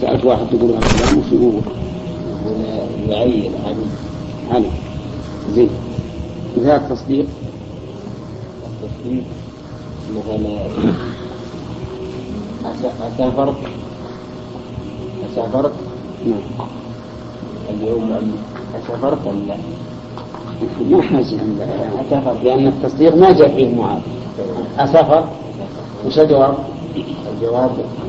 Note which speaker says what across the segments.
Speaker 1: سألت واحد تقول هذا الكلام وش يقول؟
Speaker 2: يعين
Speaker 1: علي زين. وذا التصديق
Speaker 2: مثلا أسافرت اليوم أسافرت ولا
Speaker 1: ما حاجة لأن التصديق ما جاء فيه معاد. أسافر وش الجواب؟
Speaker 2: الجواب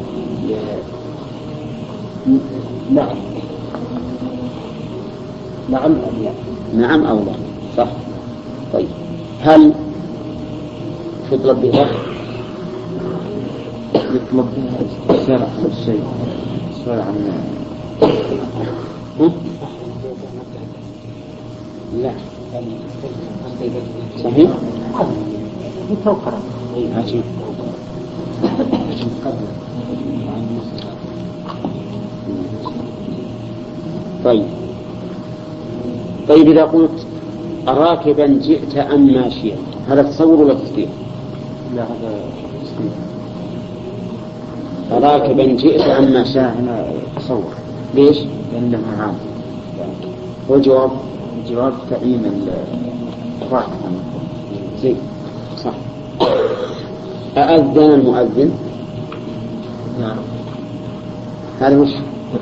Speaker 2: نعم. نعم أم لا؟
Speaker 1: نعم أو لا. صح. طيب هل تطلب بها؟
Speaker 2: يطلب بها شرع الشيء شرع
Speaker 1: لا صحيح؟
Speaker 2: يتوقع
Speaker 1: عجيب. طيب إذا قلت راكبا جئت أم ماشيا هذا تصور ولا تصديق؟
Speaker 2: لا هذا تصديق.
Speaker 1: راكبا جئت أم ماشيا
Speaker 2: هنا تصور.
Speaker 1: ليش؟
Speaker 2: لأنه عام.
Speaker 1: والجواب؟
Speaker 2: الجواب تعيين الراكب.
Speaker 1: زين صح. أأذن المؤذن؟
Speaker 2: نعم.
Speaker 1: هذا وش؟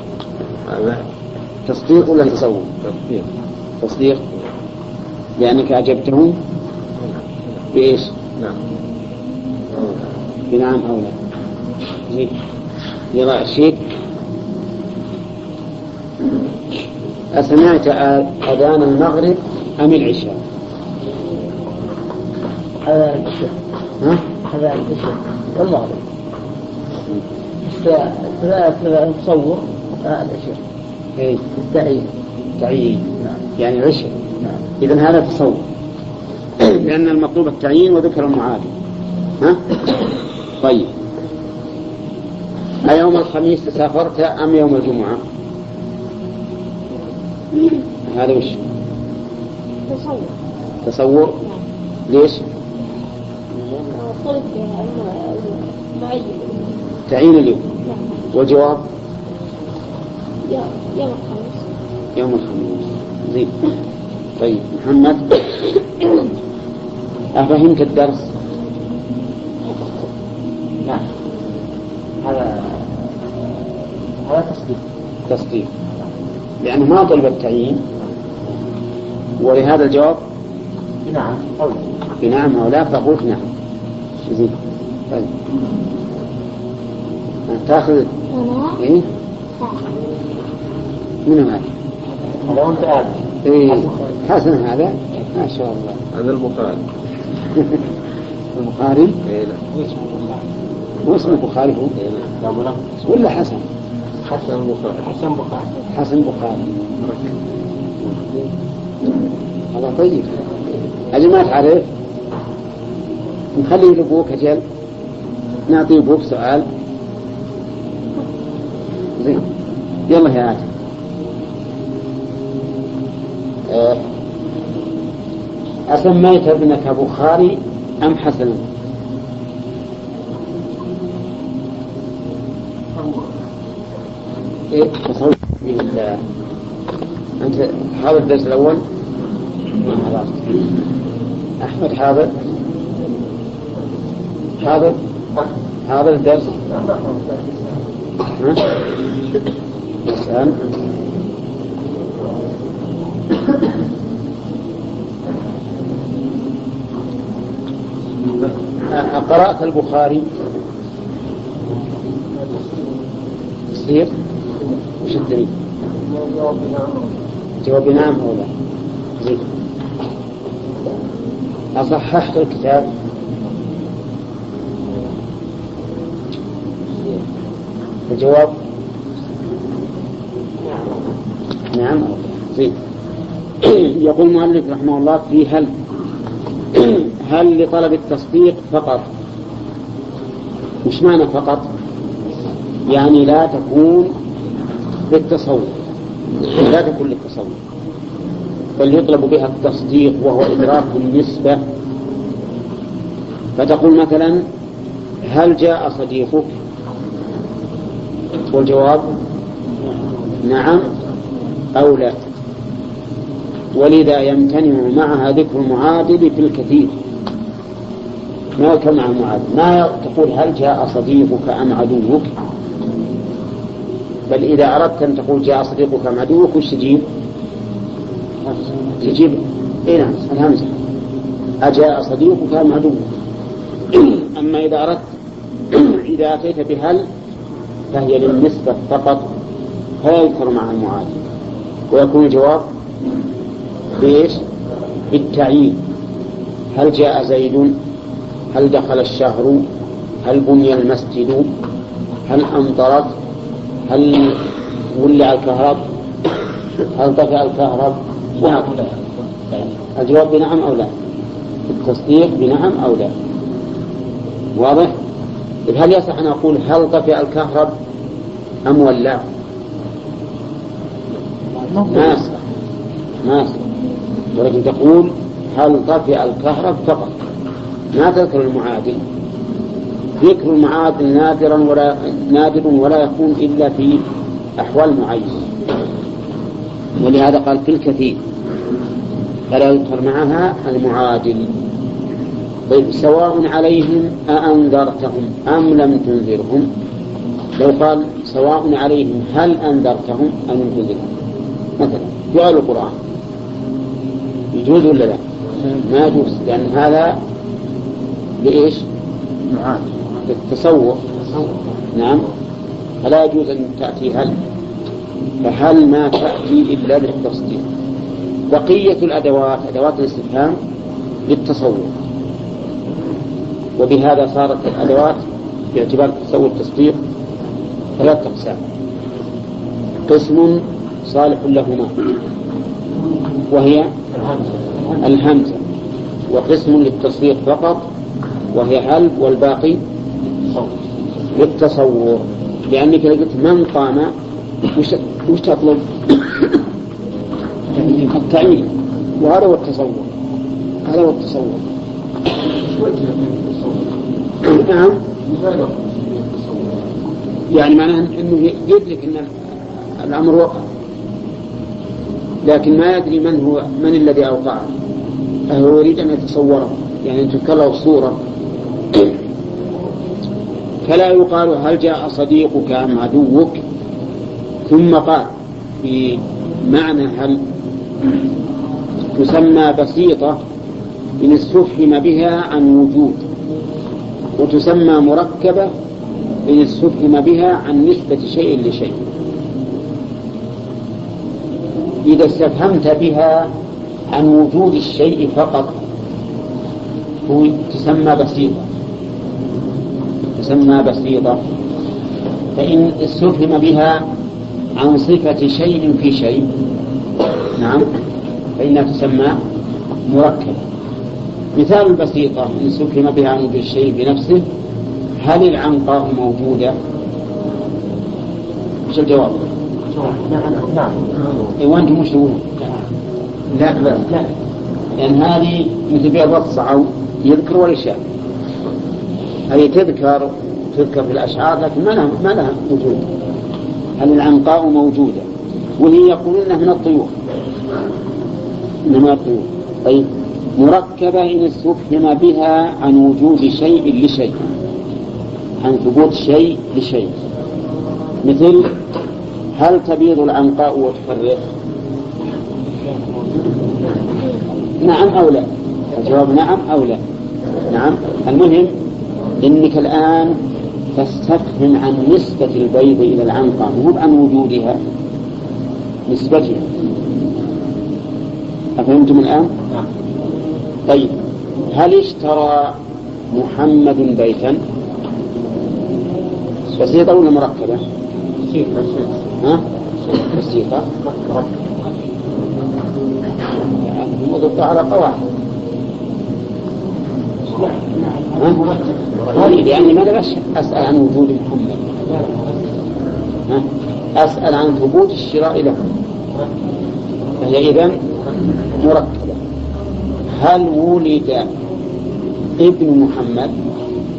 Speaker 1: تصديق ولا تصور؟ تصديق لأنك أجبته بإيش؟
Speaker 2: نعم.
Speaker 1: بنعم أو لا. زين. يلا الشيء أسمعت أذان المغرب أم العشاء؟
Speaker 2: هذا العشاء.
Speaker 1: ها؟
Speaker 2: هذا العشاء والمغرب. ثلاثة تصور العشاء.
Speaker 1: إيه. تعيين.
Speaker 2: نعم.
Speaker 1: يعني عشاء.
Speaker 2: نعم.
Speaker 1: إذن هذا تصور لأن المطلوب التعيين وذكر المعادي. ها؟ طيب أيوم الخميس سافرت أم يوم الجمعة؟ هذا وش؟ تصور. ليش؟ تعيين اليوم. وجواب يوم الخميس. زين. طيب محمد أفهمت الدرس؟
Speaker 2: نعم. هذا
Speaker 1: تصديق لأنه ما طلب التعيين ولهذا الجواب
Speaker 2: نعم أو لا.
Speaker 1: بنعم أو لا فقلت نعم. زين. طيب تأخذ إيه؟ من هذا؟
Speaker 2: هذا وانت قاعد.
Speaker 1: إيه حسن هذا ما شاء الله.
Speaker 2: هذا البخاري.
Speaker 1: البخاري؟
Speaker 2: إيه لا.
Speaker 1: هو اسمه البخاري هو؟
Speaker 2: إيه لا.
Speaker 1: ولا حسن؟
Speaker 2: حسن بخاري.
Speaker 1: حسن بخاري. هذا طيب. أجل ما تعرف نخلي لبوك أجل نعطي بوك سؤال. زين. يلا يا آدم. أسميت ابنك بخاري أم حسنا؟ إيه تصور أنت حاضر الدرس الأول؟ خلاص. أحمد حاضر الدرس؟ اسأل. قرأت البخاري؟ تصير وش الدليل؟ جواب نعم أو لا. زين. أصححت الكتاب؟ الجواب نعم أو لا. زين. يقول المؤلف رحمه الله في هل لطلب التصديق فقط؟ مش معنى فقط يعني لا تكون للتصور، لا تكون للتصور بل يطلب بها التصديق وهو إدراك النسبة. فتقول مثلا هل جاء صديقك؟ والجواب نعم أو لا. ولذا يمتنع معها ذكر المعادل في الكثير، ما يذكر مع المعادل، ما تقول هل جاء صديقك أم عدوك، بل إذا أردت أن تقول جاء صديقك أم عدوك وش تجيب؟ تجيب إيه نعم الهمزة، أجاء صديقك أم عدوك. أما إذا أردت إذا أتيت بهل فهي للنسبة فقط، فلا يذكر مع المعادل، ويكون الجواب بإيش؟ بالتعيين. هل جاء زيد؟ هل دخل الشهر؟ هل بني المسجد؟ هل أمطرت؟ هل ولع الكهرب؟ هل طفأ الكهرب؟ الجواب بنعم أو لا، التصديق بنعم أو لا. واضح؟ هل يصح أن أقول هل طفأ الكهرب أم ولع؟ ما يصح، ما يصح، ولكن تقول هل طفأ الكهرب فقط، ما تذكر المعادل. ذكر المعادل نادر ولا يكون إلا في أحوال معينة، ولهذا قال في الكثير فلا يذكر معها المعادل. طيب سواء عليهم أأنذرتهم أم لم تنذرهم، لو قال سواء عليهم هل أنذرتهم أم لم تنذرهم مثلا في آية القرآن يجوز ولا لا؟ ما يجوز، لأن هذا لإيش؟ للتصور. نعم، فلا يجوز أن تأتي هل، فهل ما تأتي إلا للتصديق. بقية الأدوات أدوات الاستفهام للتصور، وبهذا صارت الأدوات باعتبار التصور التصديق ثلاث أقسام: قسم صالح لهما وهي الهمزة، وقسم للتصديق فقط وهي هل، والباقي للتصور. لأنك لقيت من قام وش تطلب؟ التعيين، وهذا هو التصور، هذا هو التصور. نعم، يعني معناه أنه يدرك أن الأمر وقع، لكن ما يدري من الذي أوقعه، فهو يريد أن يتصوره، يعني أن تذكر الصورة. فلا يقال هل جاء صديقك أم عدوك ثم قال في معنى هل تسمى بسيطة إن استفهم بها عن وجود، وتسمى مركبة إن استفهم بها عن نسبة شيء لشيء. إذا استفهمت بها عن وجود الشيء فقط تسمى بسيطة، تسمى بسيطة. فإن استفهم بها عن صفة شيء في شيء، نعم، فإنها تسمى مركبة. مثال البسيطة إن استفهم بها عن وجود الشيء بنفسه: هل العنقاء موجودة؟ ايش الجواب؟
Speaker 2: نعم.
Speaker 1: وانتم مش تقولون؟ لا، لأن هذه مثل بها الصعو يذكر والإشارة، هذه تذكر في الأشعار لكن ما لها وجود. هل العنقاء موجودة؟ وهي يقولون من الطيور، إنما الطيور. طيب مركبة إن استفهم بها عن وجود شيء لشيء، عن ثبوت شيء لشيء. مثل هل تبيض العنقاء وتفرخ؟ نعم أو لا؟ الجواب نعم أو لا. نعم. المهم إنك الآن تستفهم عن نسبة البيض إلى العنقاء، مو عن وجودها، نسبتها. أفهمتم الآن؟ طيب هل اشترى محمد بيتا؟ بسيطة ولا مركبة؟ بسيطة. وضبط على قواعد. يعني ماذا أسأل عن وجود محمد؟ أسأل عن ثبوت الشراء له، فهي إذن مركبة. هل ولد ابن محمد؟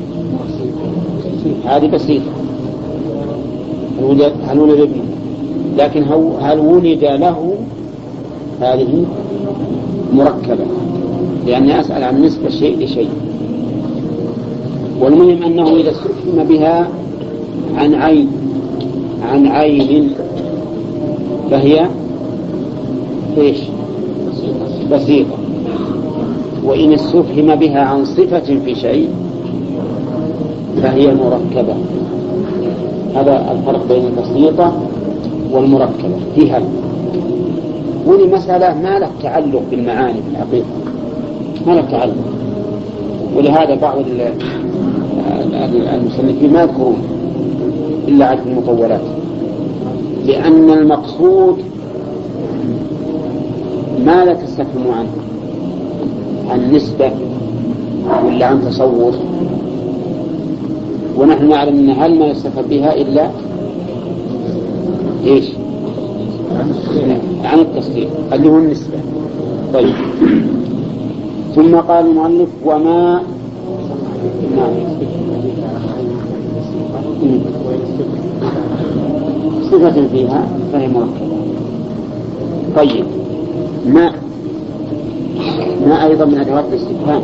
Speaker 1: هذه بسيطة. هل ولد ابنه؟ لكن هل ولد له؟ هذه مركبة، لأني أسأل عن نسبة شيء لشيء. والمهم أنه إذا استفهم بها عن عين فهي إيش؟ بسيطة. وإن استفهم بها عن صفة في شيء فهي مركبة. هذا الفرق بين البسيطة والمركبة في هذا. ولمسألة ما له تعلق بالمعاني في الحقيقة، ما له تعلق. ولهذا بعض المصنفين ما يذكرون إلا عن المطولات، لأن المقصود ما لا تستفهم عنه، عن نسبة ولا عن تصور. ونحن نعلم أن هل ما يستفهم بها إلا إيش؟ عن التصديق اللي هو النسبة. طيب، ثم قال المؤلف وما صفة فيها فهي مركبة. طيب، ما أيضا من أدوات الاستفهام.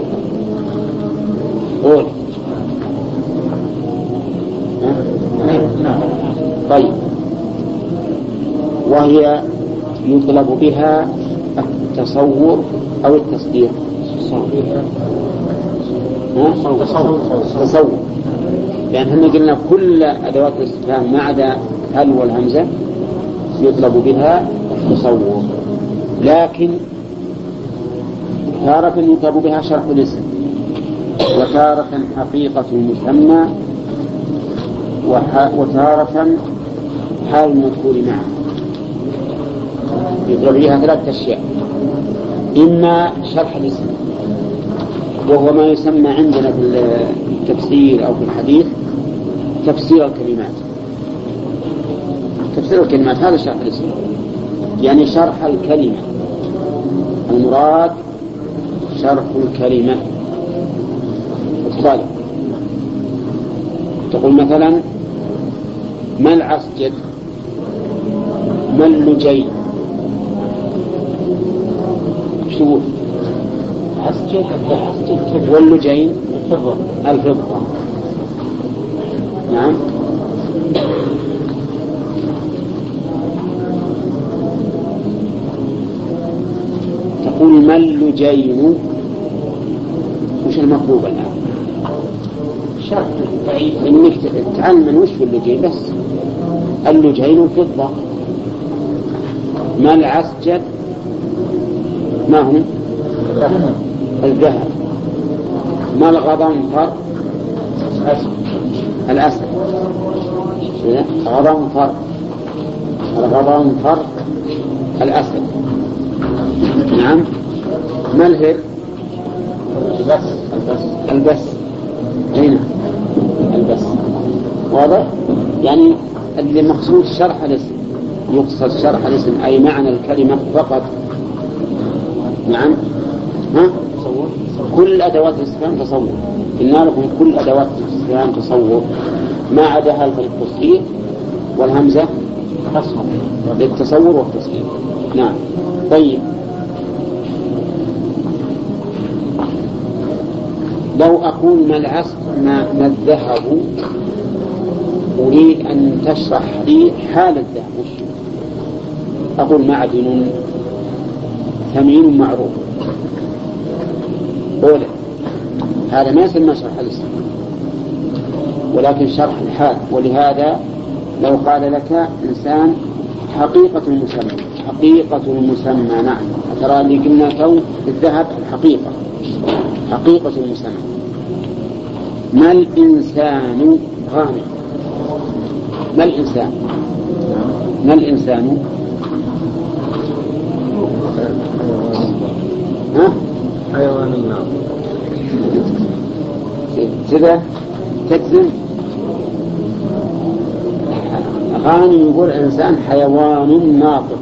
Speaker 1: قول. طيب، وهي يطلب بها التصور أو التصديق. تصور، لأن احنا قلنا كل أدوات الاستفهام ما عدا هل والهمزة يطلب بها التصور، لكن تارة يطلب بها شرح الاسم، وتارة حقيقة المسمى، وتارة حال المذكور معه. يطلب بها 3 أشياء: إما شرح الاسم، وهو ما يسمى عندنا في التفسير أو في الحديث تفسير الكلمات. تفسير الكلمات هذا شرح الاسم، يعني شرح الكلمة. المراد شرح الكلمة. الصالح تقول مثلا ما العسجد، ما اللجين. شو عسجد؟ واللجين الفضة. نعم. تقول ما اللجين، وش المطلوب الآن؟ شرح إنك تعلم وش في اللجين بس. اللجين الفضة. ما العسجد؟ ما هم؟ الذهب. ما الغضنفر؟ الأسد. غضنفر، الغضنفر الأسد. نعم. ما الهر؟ البس. هنا البس. واضح؟ يعني اللي مقصود شرح الاسم، يقصد شرح الاسم أي معنى الكلمة فقط. نعم. كل أدوات الاستفهام تصور. قلنا لكم كل أدوات الاستفهام تصور ما عدا هذا التصديق والهمزة للتصور والتصديق. نعم. طيب، لو أقول ما الذهب، أريد أن تشرح لي حال الذهب. أقول معدن ثمين معروف. أولا هذا ما يسمى شرح الاسم ولكن شرح الحال. ولهذا لو قال لك إنسان حقيقة المسمى، حقيقة المسمى. نعم. ترى اللي قلنا تو الذهب الحقيقة، حقيقة المسمى. ما الإنسان غانم. ما الإنسان؟ ما الإنسان؟ ها؟
Speaker 2: حيوان النار.
Speaker 1: كذا تجزم. غانم يقول إنسان حيوان ناطق.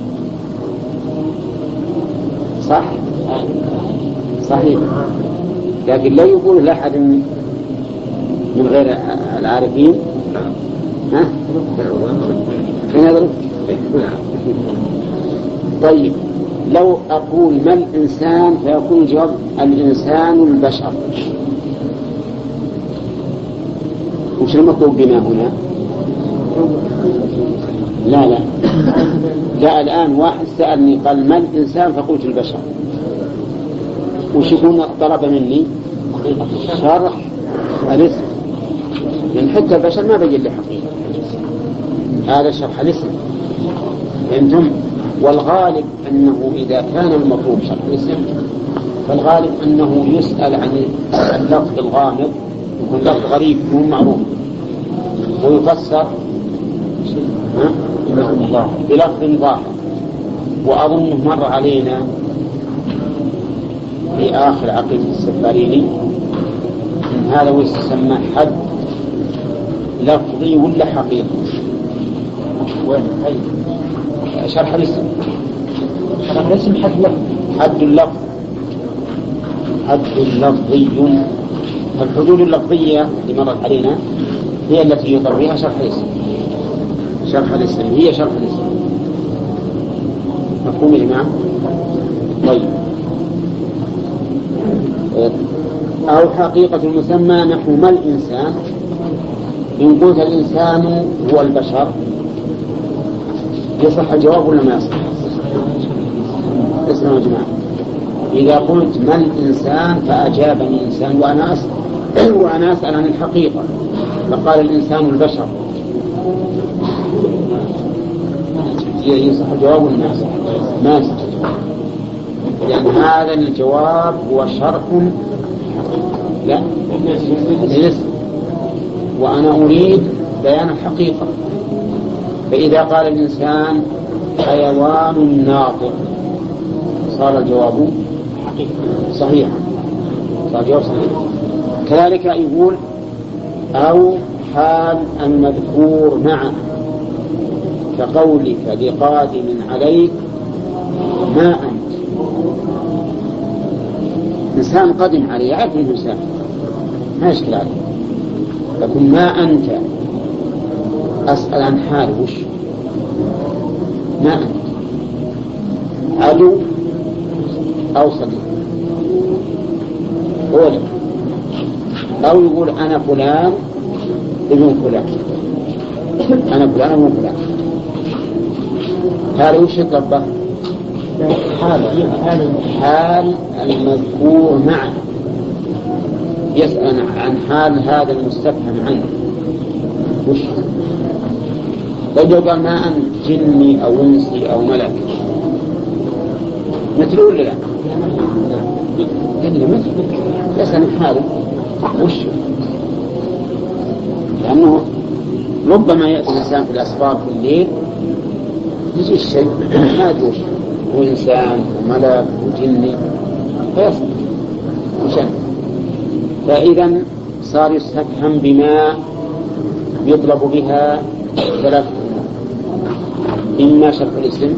Speaker 1: صح؟ صحيح. لكن لا يقول لأحد من غير العارفين. ها؟ فين هذا؟ طيب لو أقول ما الإنسان فيكون الجواب الإنسان البشر، وش المطلوب بما هنا؟ لا جاء الآن واحد سألني قال ما الإنسان فقلت البشر، وش يكون طلب مني؟ شرح الاسم، لأن حتى البشر ما بين لي حقيقة، هذا شرح الاسم. فهمتم؟ والغالب أنه إذا كان المطلوب شرح الاسم فالغالب أنه يسأل عن اللفظ الغامض، يكون لفظ غريب مو معروف، ويفسر بلفظ ظاهر. وأظنه مر علينا في آخر عقيدة السفاريني إن هذا ويسمى حد لفظي ولا حقيقي. وين؟ شرح الاسم. شرح الاسم حد لفظ. حد اللفظ. حد لفظي. الحدود اللفظية اللي مرت علينا هي التي يطر بها شرح الاسم. شرح الاسم هي شرح الاسم. مفهوم يا جماعة؟ طيب. أو حقيقة المسمى نحو ما الإنسان. إن قلت الإنسان هو البشر يصح الجواب ولا ما يصح؟ اسمعوا يا جماعة، إذا قلت ما الإنسان فأجابني إنسان وأنا أسأل عن الحقيقة فقال الإنسان البشر، يصح الجواب ولا ما يصح؟ ما يصح، لأن هذا الجواب هو شرح لا للاسم، وأنا أريد بيان الحقيقة. فإذا قال الإنسان حيوان ناطق صار الجواب صحيحا، صار الجواب صحيحا. كذلك يقول أو حال المذكور معه كقولك لقادم عليك ما أنت. إنسان قدم عليه عارف أنه إنسان ما يشكل عليه، لكن ما أنت أسأل عن حاله وش ما أنت عدو أو صديق أولا، أو يقول أنا فلان ابن فلان، أنا فلان ابن فلان، هذا وش يطبق؟ حال المذكور معه، يسأل عن حال هذا المستفهم عنه وش. لو قال ما أنت جني أو إنسي أو ملك مثل ولا لا؟ مثل يسأل عن حاله وش، لأنه ربما يأتي الإنسان في الأسفار في الليل يجي الشيء ما أدري هو إنسان وملك وجني فيصل وشن. فإذا صار يستفهم بما يطلب بها ثلاث أمور: إما شرح الاسم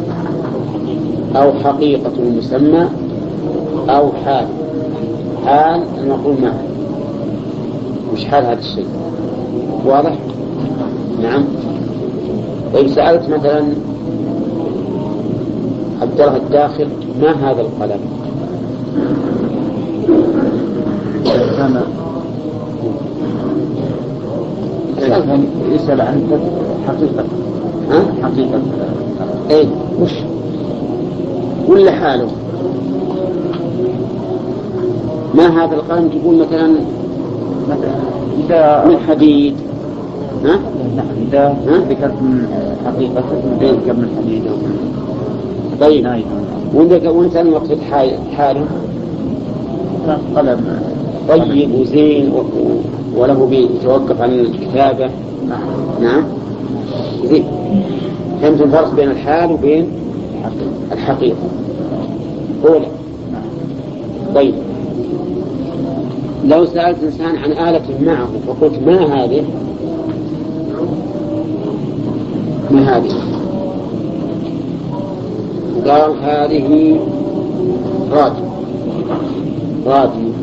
Speaker 1: أو حقيقة المسمى أو حال المقول معه. وش حال هذا الشيء؟ واضح؟ نعم. وإن سألت مثلا عبد الله الداخل ما هذا القلم؟
Speaker 2: كان يسأل عن حقيقة حقيقة
Speaker 1: ايه وش ولا حاله؟ ما هذا القلم تقول مثلا
Speaker 2: إذا
Speaker 1: من حديد
Speaker 2: إذا ذكرت من حقيقة ذكر من حديد.
Speaker 1: طيب وانت وقت حاله
Speaker 2: قلم
Speaker 1: طيب وزين وله بيتوقف عن الكتابة. نعم زين. فهمت الفرق بين الحال وبين الحقيقة أولا. طيب لو سألت إنسان عن آلة معه فقلت ما هذه قال هذه راديو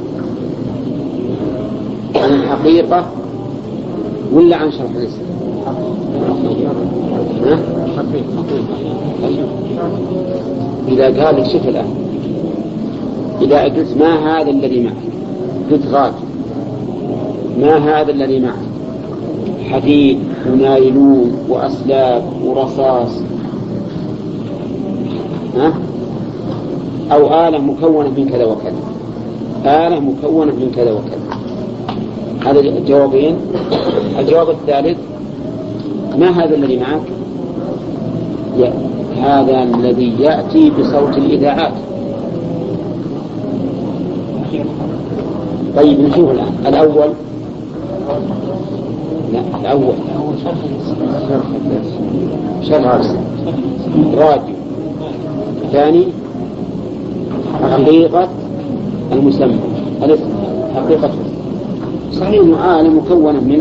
Speaker 1: عن الحقيقة ولا عن شرح الاسم؟ إذا قال لك شوف الآن، إذا قلت ما هذا الذي معك، قلت غاد، ما هذا الذي معك؟ حديد ونايلون وأسلاك ورصاص، أو آلة مكونة من كذا وكذا، آلة مكونة من كذا وكذا. هذا الجوابين. الجواب الثالث ما هذا الذي معك؟ هذا الذي يأتي بصوت الإذاعات. طيب نشوف الآن الأول. لا الأول شرح راديو. الثاني حقيقة المسمى، الاسم حقيقة صحيح آلة مكونة من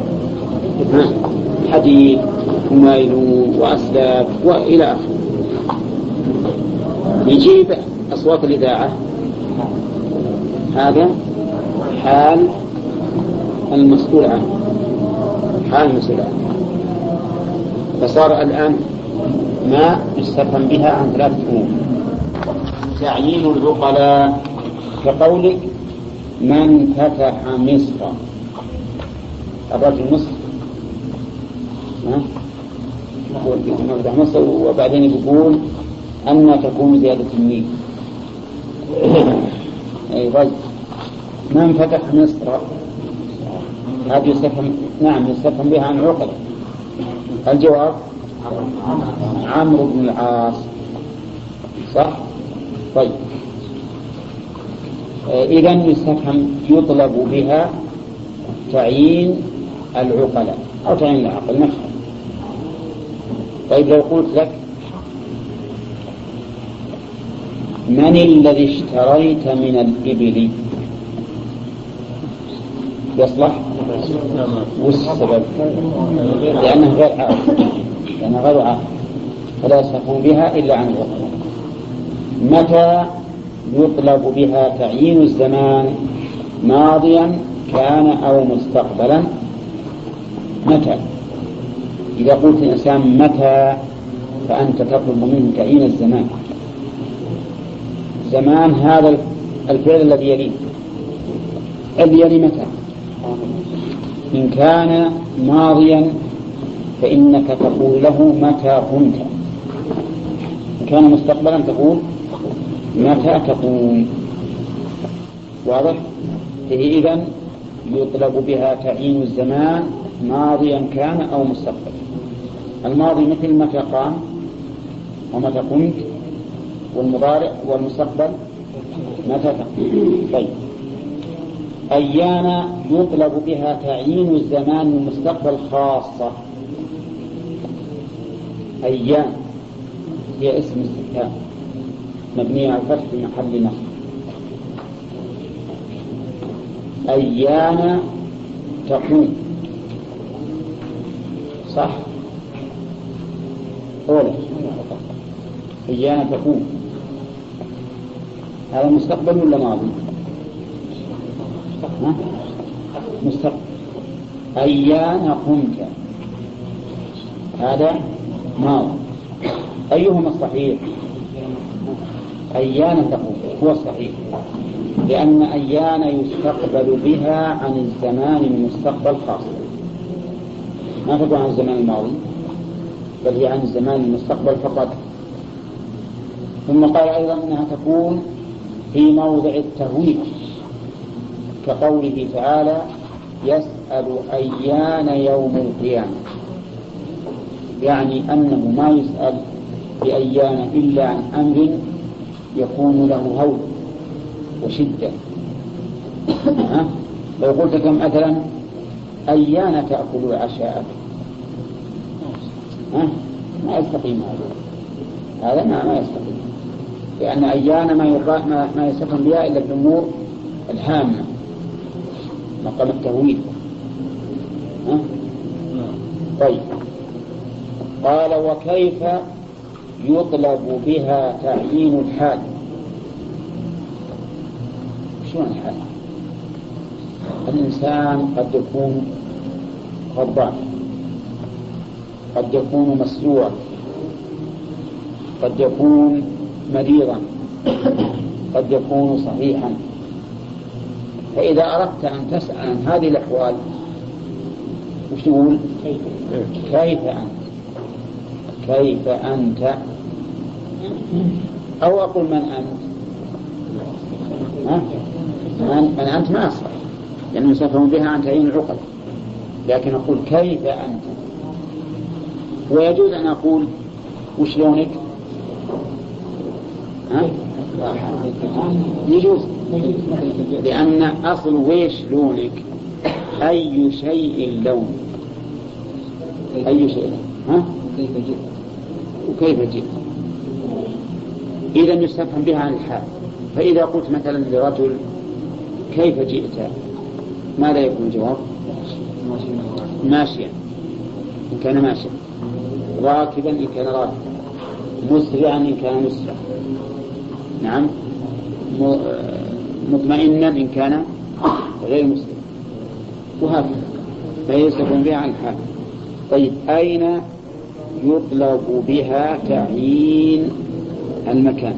Speaker 1: حديد ونايلون وأسلاك وإلى آخره. يجيب أصوات الإذاعة، هذا حال المسؤول عنه، حال المسؤول عنه. فصار الآن ما يستفهم بها عن ثلاثة أمور. تعيين العقلاء كقولك من فتح مصر، الرجل مصر فتح مصر، وبعدين يقول أن تكون زيادة النيل. أي رجل من فتح مصر، هذا يستفهم، نعم يستفهم بها عن عقلاء. الجواب عمرو بن العاص، صح؟ طيب إذن يستفهم يطلب بها تعيين العقلاء أو تعيين العقل نفسه. طيب لو قلت لك من الذي اشتريت من الإبل، يصلح؟ والسبب لأنه غير عاقل، فلا يستفهم بها إلا عن العقل. متى يطلب بها تعيين الزمان، ماضيا كان أو مستقبلا؟ متى؟ إذا قلت الإنسان متى فأنت تطلب منه تعيين الزمان. زمان هذا الفعل الذي يلي متى. إن كان ماضيا فإنك تقول له متى كنت، إن كان مستقبلا تقول متى تكون. واضح؟ إذن يطلب بها تعيين الزمان ماضيا كان أو مستقبلا. الماضي مثل متى قام ومتى كنت، والمضارع والمستقبل متى تقوم. طيب أيان يطلب بها تعيين الزمان والمستقبل خاصة. أيان هي اسم استفهام مبني على الفتح في محل نصب. أيان تقوم، صح؟ أولا أيان تقوم، هذا مستقبل ولا ماضي؟ مستقبل. أيان قمت، هذا ماضي. أيهما الصحيح؟ أيان تقوم هو الصحيح، لأن أيان يستقبل بها عن الزمان المستقبل خاصة، ما تقول عن الزمان الماضي، بل هي عن الزمان المستقبل فقط. ثم قال أيضا أنها تكون في موضع التهويل، كقوله تعالى يسأل أيان يوم القيامة، يعني أنه ما يسأل بأيان إلا عن أمر يكون له هول وشدة. لو قلت لكم مثلا أيان تأكل عشاءك، ما يستقيم هذا ما يستقيم، لأن أيان ما يستقيم بها إلا الأمور الهامة مقام التهويل. طيب قال وكيف يطلب بها تعيين الحال؟ شلون الحال؟ الإنسان قد يكون غضبان، قد يكون مسجوعا، قد يكون مريضا، قد يكون صحيحا. فإذا أردت أن تسأل عن هذه الأحوال وش تقول؟ كيف أنت؟ كيف أنت؟ أو أقول من أنت؟ من أنت ما أصح، لأنه يسافرون بها عن تعيين العقل، لكن أقول كيف أنت. ويجوز أن أقول وش لونك؟ يجوز، لأن أصل ويش لونك أي شيء لون، أي شيء وكيف جئت. إذا يستفهم بها عن الحال. فإذا قلت مثلا لرجل كيف جئت، ماذا يكون الجواب؟ ماشيا إن كان ماشيا، راكبا إن كان راكبا، مسرعا إن كان مسرعا، نعم، مطمئنا إن كان غير مسرع، وهكذا. فيستفهم بها عن الحال. طيب أين يطلب بها تعيين المكان؟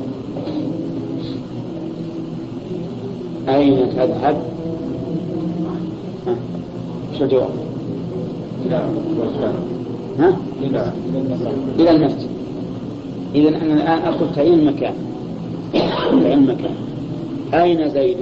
Speaker 1: أين تذهب؟ شو الجواب؟ إلى المسجد. إذن أنا الآن أقول تعيين المكان. تعيين المكان. أين زيد؟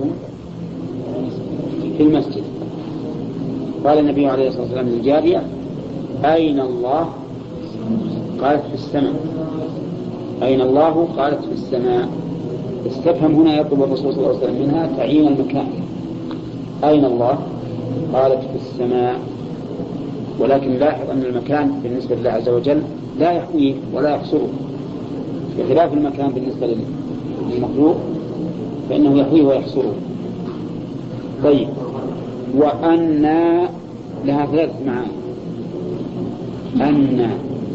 Speaker 1: في المسجد. قال النبي عليه الصلاة والسلام للجارية أين الله؟ قالت في السماء. أين الله؟ قالت في السماء. استفهم هنا يطلب الرسول صلى الله عليه وسلم منها تعيين المكان. أين الله؟ قالت في السماء. ولكن لاحظ أن المكان بالنسبة لله عز وجل لا يحويه ولا يحصره، بخلاف المكان بالنسبة للمخلوق فإنه يحويه ويحصره. طيب، وأن لها ثلاث معاني. أن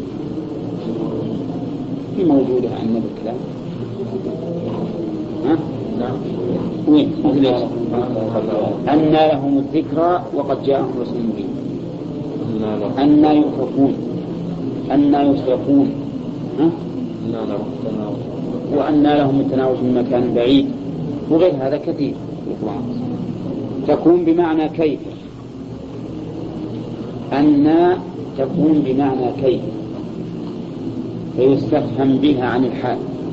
Speaker 1: في موجودة أن بالكلام، وين؟ أن لهم الذكرى وقد جاءهم رسول مبين. أن يؤفكون، أن يسرقون، وأن لهم التناوش من مكان بعيد، وغير هذا كثير. تكون بمعنى كيف. أن تكون بمعنى كيف، فيستفهم بها عن الحال.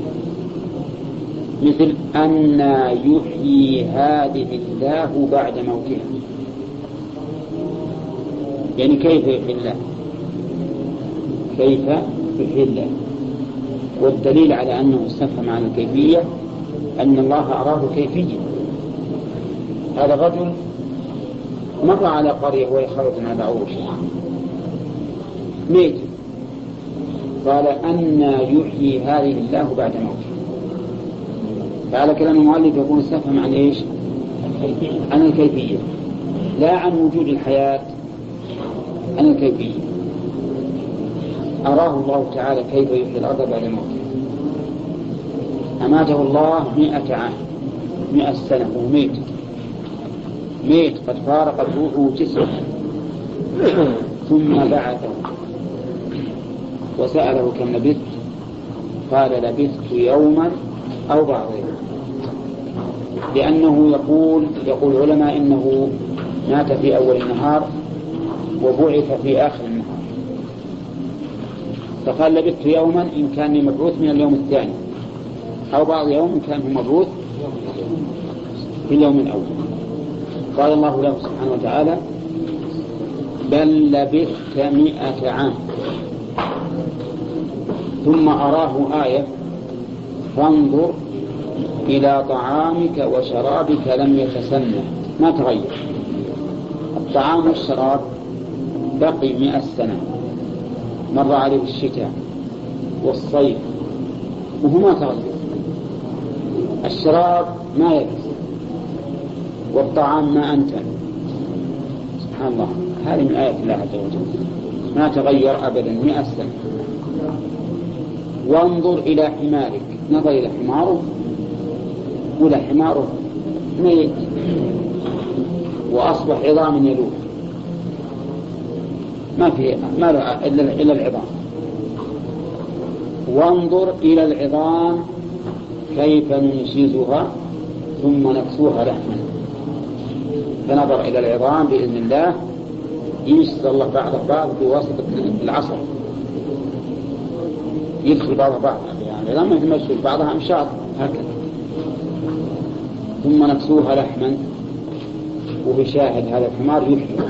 Speaker 1: مثل أن يحيي هذه الله بعد موتها، يعني كيف يحيي الله؟ كيف يحيي الله؟ والدليل على أنه استفهم عن الكيفية أن الله أراه كيفية. هذا الرجل مر على قرية وهي خرج على عروش ميت، قال أن يحيي هذه الله بعد موته. فعلى كلام المؤلف يكون استفهم عن إيش؟ عن الكيفية، لا عن وجود الحياة، عن الكيفية. أراه الله تعالى كيف يحيي الأرض بعد موته. أماته الله 100 عام، 100 سنة وميت، ميت قد فارقت روحه جسمه، ثم بعثه وسأله كم لبثت؟ قال لبثت يوما أو بعض يوم. لأنه يقول العلماء إنه مات في أول النهار وبعث في آخر النهار، فقال لبثت يوما إن كان مبعوث من اليوم الثاني، أو بعض يوم إن كان مبعوث في اليوم الأول. قال الله له سبحانه وتعالى بل لبثت 100 عام. ثم أراه آية فانظر إلى طعامك وشرابك لم يتسنى، ما تغير. الطعام والشراب بقي 100 سنة، مر عليه الشتاء والصيف وهو ما تغير. الشراب ما يبس، والطعام ما أنتن. سبحان الله، هذه من آيات الله عز وجل، ما تغير أبدا 100 سنة. وانظر إلى حمارك، نظر إلى حماره، ولا حماره ميت وأصبح عظام يلوح، ما له إلا العظام. وانظر إلى العظام كيف ننشزها ثم نكسوها لحما. فنظر إلى العظام بإذن الله ينشز الله بعض بعض بواسطة العصا، يدخل بعض بعض يعني العظام يتمشي بعضها أمشاط هكذا، ثم نكسوها لحما. وبشاهد هذا الحمار يحيي.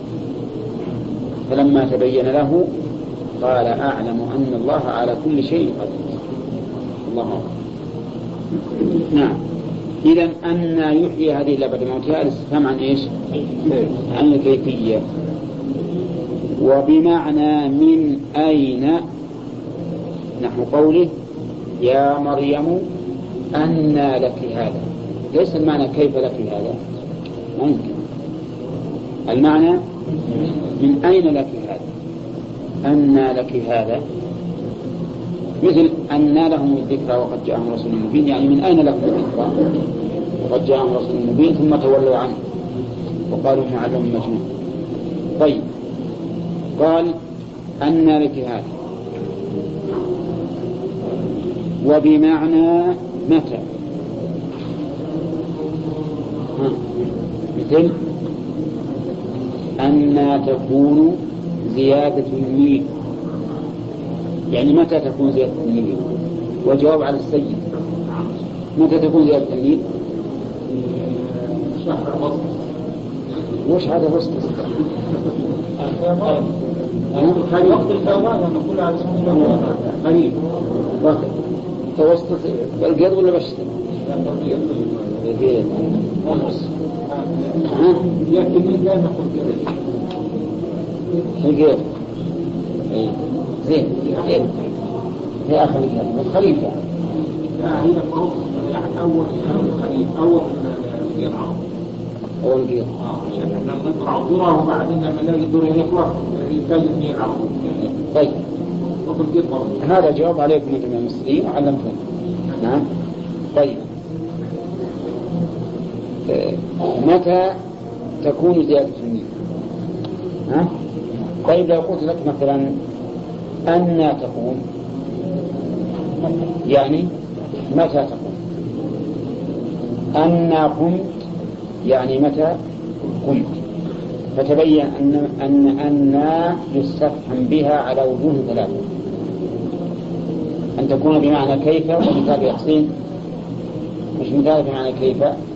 Speaker 1: فلما تبين له قال أعلم أن الله على كل شيء قدير. الله أكبر. نعم. إذن أن يحيي هذه إلا بعد موتها الاستفهام عن إيش؟ عن الكيفية. وبمعنى من أين نحو قوله يا مريم أنى لك هذا، ليس المعنى كيف لك هذا، ممكن المعنى من أين لك هذا، أنى لك هذا، مثل أنى لهم الذكرى وقد جاءهم رسول مبين، يعني من أين لهم الذكرى وقد جاءهم رسول مبين، ثم تولوا عنه وقالوا معلم مجنون. طيب قال أنى لك هذا. وبمعنى متى، مثل أن تكون زيادة الميل، يعني متى تكون زيادة الميل؟ والجواب على السيد متى تكون زيادة الميل؟ وش هذا وسط
Speaker 3: وقت الفوضى نقول على قريب
Speaker 1: توسط القيض ولا بشتى؟
Speaker 3: يمكن لا نقول كذا
Speaker 1: القيض زين يا أخي الخليفة
Speaker 3: هي الفروق يعني أول خليفة أول
Speaker 1: القيض
Speaker 3: عشان احنا نقرأ الدرة وبعدين لما نلاقي الدرة يخلص يحتاج اثنين على طول.
Speaker 1: طيب هذا جواب عليكم يا جماعة المسلمين وعلمكم. نعم. طيب متى تكون زيادة الميل؟ طيب لو قلت لك مثلا أن تكون، يعني متى تكون؟ أن قمت يعني متى قمت. فتبين أن يستفهم بها على وجوه ثلاثة: أن تكون بمعنى كيف، ومثال يحصين مش مثال بمعنى كيف.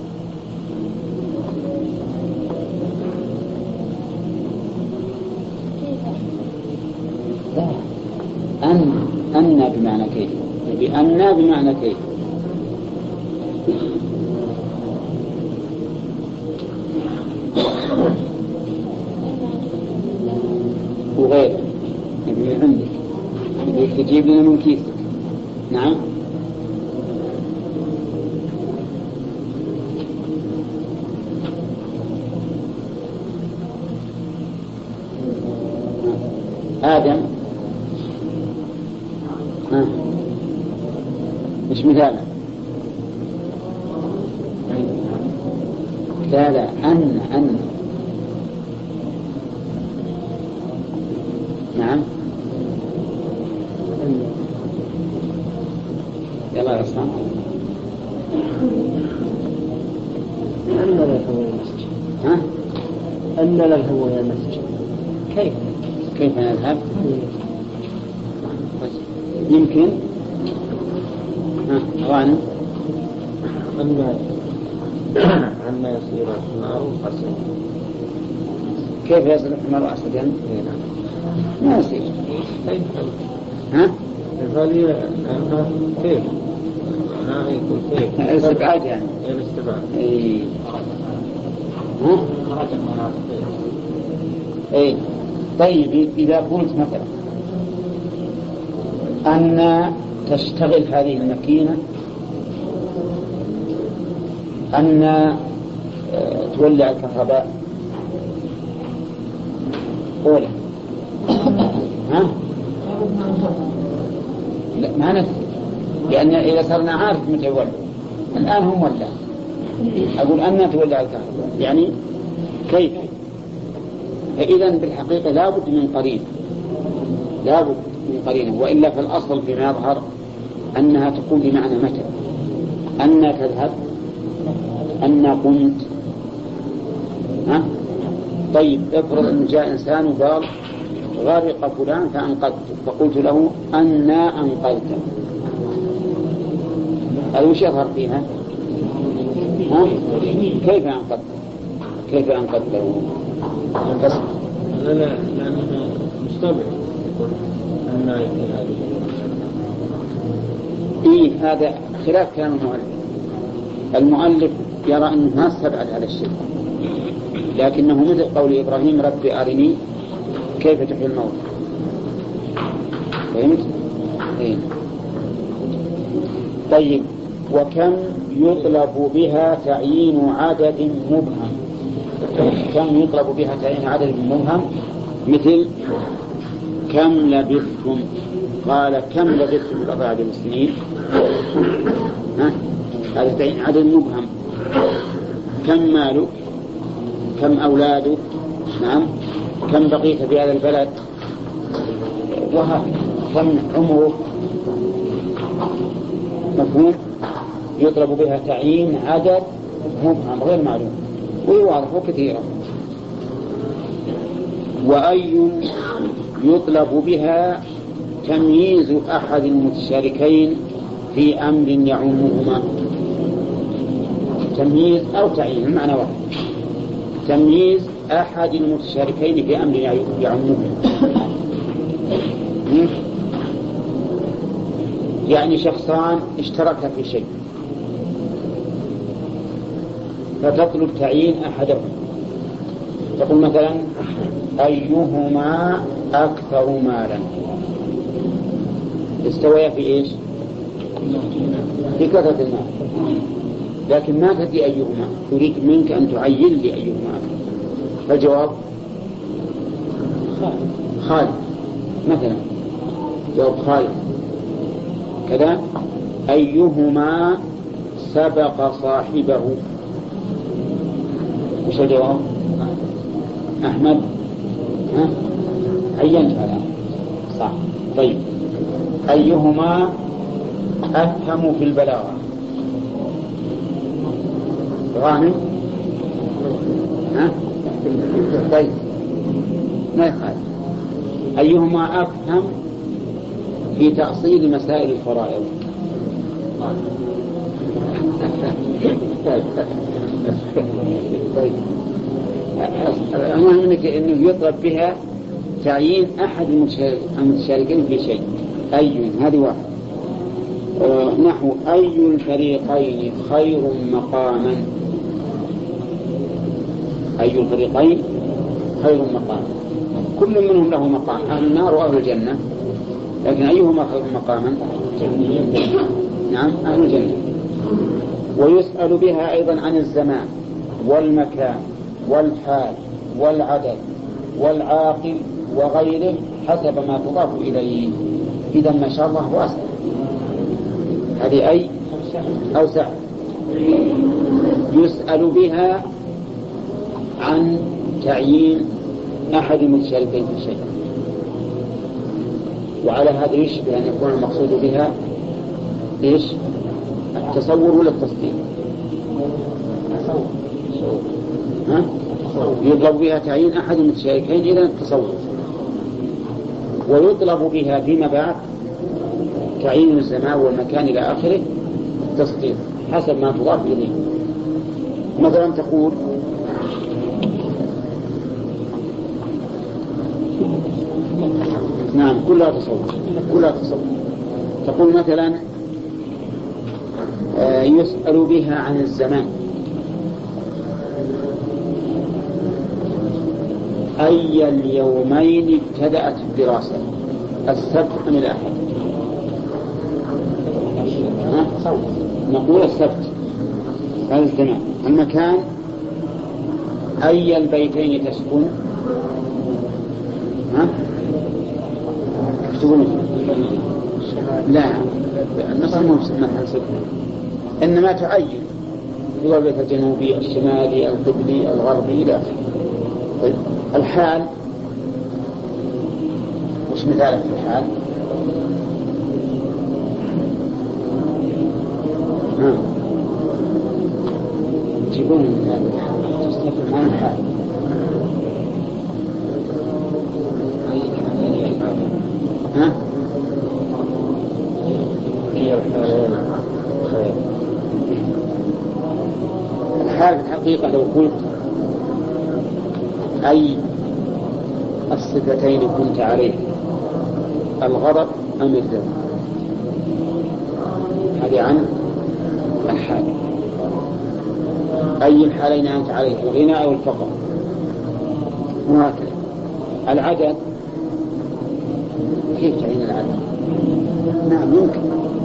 Speaker 1: لا، أن بمعنى كيف، بأن بمعنى كيف. وغيره من عندك تجيب لنا من كيسك. نعم. آدم مش مثال. لا أن نعم. يلا يا عصام.
Speaker 2: أن له يا مسجد. أن له يا مسجد.
Speaker 1: كيف نذهب؟ يمكن غانم
Speaker 2: عما يصير الحمار أسد.
Speaker 1: كيف يصير الحمار أسدا؟ ما يصير.
Speaker 2: الغالية كيف؟ يكون كيف؟
Speaker 1: الاستبعاد يعني.
Speaker 2: الاستبعاد.
Speaker 1: إيه. طيب إذا قلت مثلا أن تشتغل هذه الماكينة، أن تولع الكهرباء أولا، لا ما نفسي، لأن إذا صرنا عارف متى يولع. الآن هم ولع، أقول أن تولع الكهرباء يعني كيف. فإذا بالحقيقة لابد من قرين، لابد من قرينة، وإلا فالأصل فيما يظهر أنها تكون بمعنى متى. أن تذهب، أن قمت. ها؟ طيب افرض أن جاء إنسان وقال غرق فلان فأنقذته، فقلت له أنا أنقذته، هذا وش يظهر فيها؟ ها؟ كيف أنقذته؟ كيف أنقذته؟ بس
Speaker 3: لا مستبعد أن يكون هذه.
Speaker 1: إيه هذا خلاف كلام المؤلف. المؤلف يرى أنه ما استبعد هذا الشيء، لكنه مثل قول إبراهيم رب أرني كيف تحيي الموت. فهمت؟ إيه. طيب وكم يطلب بها تعيين عدد مبهم؟ كم يطلب بها تعيين عدد مبهم؟ مثل كم لبثتم، قال كم لبثتم بضع عدد السنين، هذا تعيين عدد مبهم. كم مالك، كم أولادك، نعم، كم بقيت في هذا البلد، وهكذا، كم عمرك. مفهوم؟ يطلب بها تعيين عدد مبهم غير معلوم ويواضح كثيرا. وأي يطلب بها تمييز أحد المتشاركين في أمر يعمهما. تمييز أو تعيين المعنى واحد. تمييز أحد المتشاركين في أمر يعمهما، يعني شخصان اشتركا في شيء فتطلب تعيين أحدهم، تقول مثلا أيهما أكثر مالا. استويا في إيش؟ في كثرة المال، لكن ما تدري أيهما، تريد منك أن تعين لي أيهما. فالجواب خالد مثلا، جواب خالد كذا. أيهما سبق صاحبه، وش الجواب؟ أحمد. ها؟ عينت هذا صح. طيب أيهما أفهم في البلاغة؟ غانم. ها؟ طيب ما يخالف. أيهما أفهم في تأصيل مسائل الفرائض؟ طيب المهم أنه يطلب بها تعيين أحد المتشاركين في شيء. أي هذه واحد. نحو أي الفريقين خير مقاما. أي الفريقين خير مقاما، كل منهم له مقام، أهل النار وأهل الجنة، لكن أيهما خير مقاما؟ نعم أهل الجنة. ويسأل بها أيضا عن الزمان والمكان والحال والعدد والعاقل وغيره حسب ما تضاف إليه. إذا ما شاء الله واسع. هذه أي أوسع. يسأل بها عن تعيين أحد المتشاركين في الشيء، وعلى هذا يشبه أن يكون المقصود بها إيش؟ التصور ولا التصديق؟ ها؟ يطلب بها تعيين أحد المتشاركين إذا التصور. ويطلب بها فيما بعد تعيين الزمان والمكان إلى آخره التصديق حسب ما تضاف إليه. مثلا تقول نعم كلها تصور، كلها تصور. تقول مثلا يسأل بها عن الزمان. أي اليومين ابتدأت الدراسة، السبت أم الأحد؟ نقول السبت. هذا الزمان. المكان أي البيتين تسكن؟ ها؟ تقول لا النص مو محل سكن، إنما تعين هو البيت الجنوبي الشمالي القبلي الغربي إلى آخره. طيب الحال وش مثالك في الحال؟ الحال في الحقيقة لو قلت أي الصفتين كنت عليه، الغضب أم الذل، هذه عن الحال. أي الحالين أنت عليه، الغنى أو الفقر، وهكذا. العدد كيف تعين العدد؟ نعم يمكن.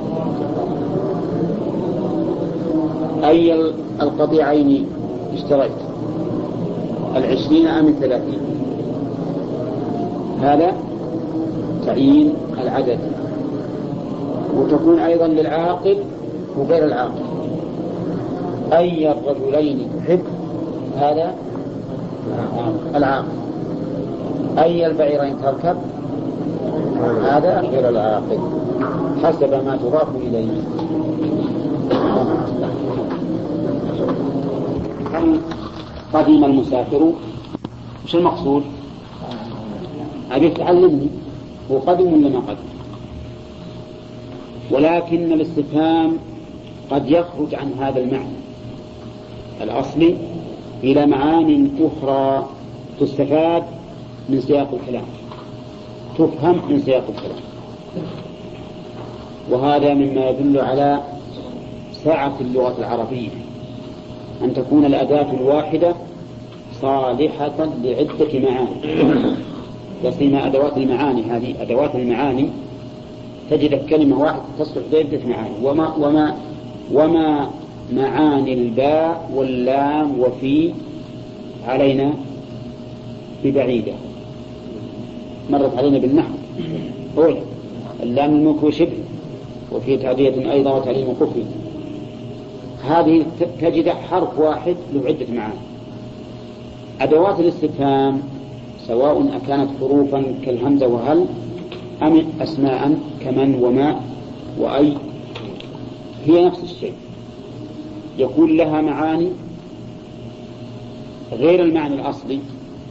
Speaker 1: أي القطيعين اشتريت، 20 أم 30؟ هذا تعيين العدد. وتكون أيضا للعاقل وغير العاقل. أي الرجلين تحب، هذا العاقل. أي البعيرين تركب، هذا غير العاقل، حسب ما تضاف إليه. هل قدم المسافر؟ وش المقصود؟ أبيك تعلمني هو قدم ولا ما قدم؟ ولكن الاستفهام قد يخرج عن هذا المعنى الأصلي إلى معان أخرى تستفاد من سياق الكلام، تفهم من سياق الكلام. وهذا مما يدل على سعة اللغة العربية، أن تكون الأداة الواحدة صالحة لعدة معاني. يصير أدوات المعاني، هذه أدوات المعاني تجد كلمة واحدة تصلح لعدة معاني. وما معاني الباء واللام وفي علينا ببعيدة، مرت علينا بالنحو. أولا اللام الملك وشبه، وفي تعدية أيضا وتعليم كفر. هذه تجد حرف واحد له عدة معاني. أدوات الاستفهام سواء أكانت حروفا كالهمزة وهل أم أسماء كمن وما وأي، هي نفس الشيء، يكون لها معاني غير المعنى الأصلي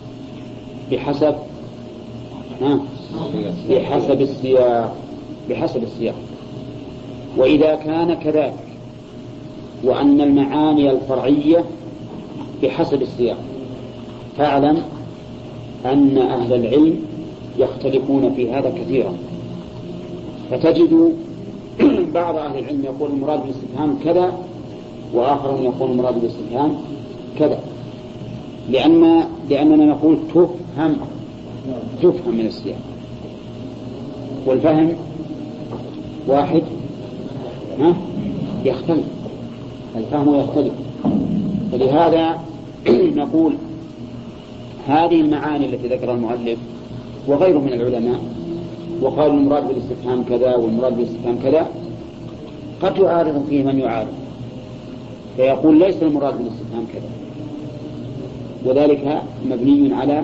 Speaker 1: بحسب السياق. وإذا كان كذلك وأن المعاني الفرعية بحسب السياق، فاعلم أن أهل العلم يختلفون في هذا كثيرا. فتجد بعض أهل العلم يقول المراد بالاستفهام كذا، وآخر يقول المراد بالاستفهام كذا، لأننا نقول تفهم من السياق، والفهم واحد يختلف، الفهم يختلف. فلهذا نقول هذه المعاني التي ذكرها المؤلف وغيره من العلماء وقالوا المراد بالاستفهام كذا والمراد بالاستفهام كذا، قد يعارض فيه من يعارض فيقول ليس المراد بالاستفهام كذا، وذلك مبني على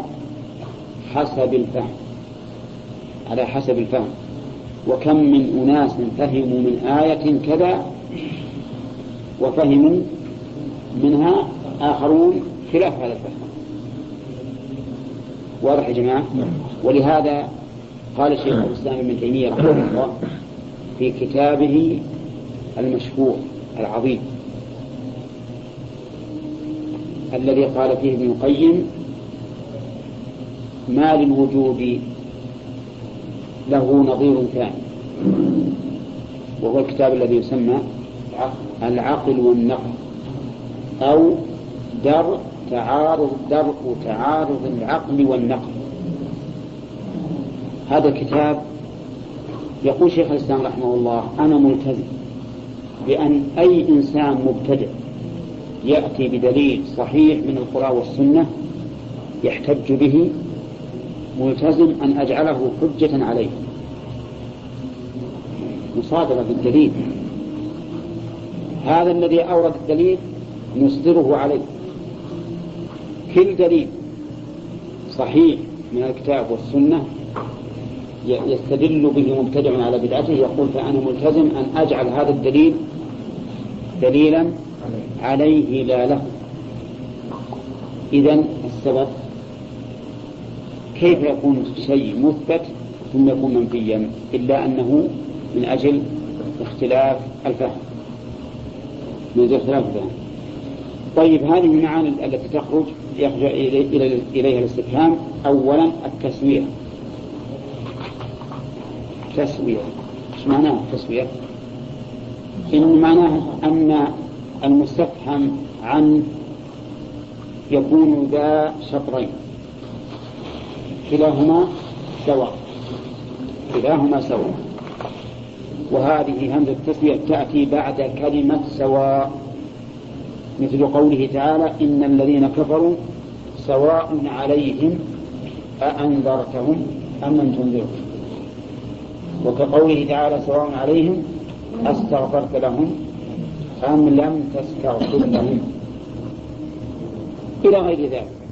Speaker 1: حسب الفهم. وكم من أناس فهموا من آية كذا وفهموا منها آخرون خلاف هذا الفهم. واضح يا جماعة؟ ولهذا قال شيخ الإسلام ابن تيمية رحمه الله في كتابه المشهور العظيم الذي قال فيه ابن القيم ما للوجود له نظير ثاني، وهو الكتاب الذي يسمى العقل والنقل، أو درء تعارض العقل والنقل. هذا الكتاب يقول شيخ الإسلام رحمه الله أنا ملتزم بأن أي إنسان مبتدع يأتي بدليل صحيح من القرآن والسنة يحتج به، ملتزم أن أجعله حجة عليه مصادرة بالدليل. هذا الذي أورد الدليل نصدره عليه. كل دليل صحيح من الكتاب والسنة يستدل به مبتدع على بدعته يقول فأنا ملتزم أن أجعل هذا الدليل دليلا عليه لا له. إذن السبب كيف يكون شيء مثبت ثم يكون منفيا إلا أنه من أجل اختلاف الفهم،
Speaker 4: طيب هذه المعاني التي يخرج إليها الاستفهام. أولا التسوية. تسوية ايش معناها التسوية؟ إن معناها أن المستفهم عنه يكون ذا شطرين كلاهما سواء، وهذه همزة التسوية تأتي بعد كلمة سواء، مثل قوله تعالى إن الذين كفروا سواء عليهم أأنذرتهم أم لم تنذرهم، وكقوله تعالى سواء عليهم أستغفرت لهم أم لم تستغفر لهم، إلى غير ذلك.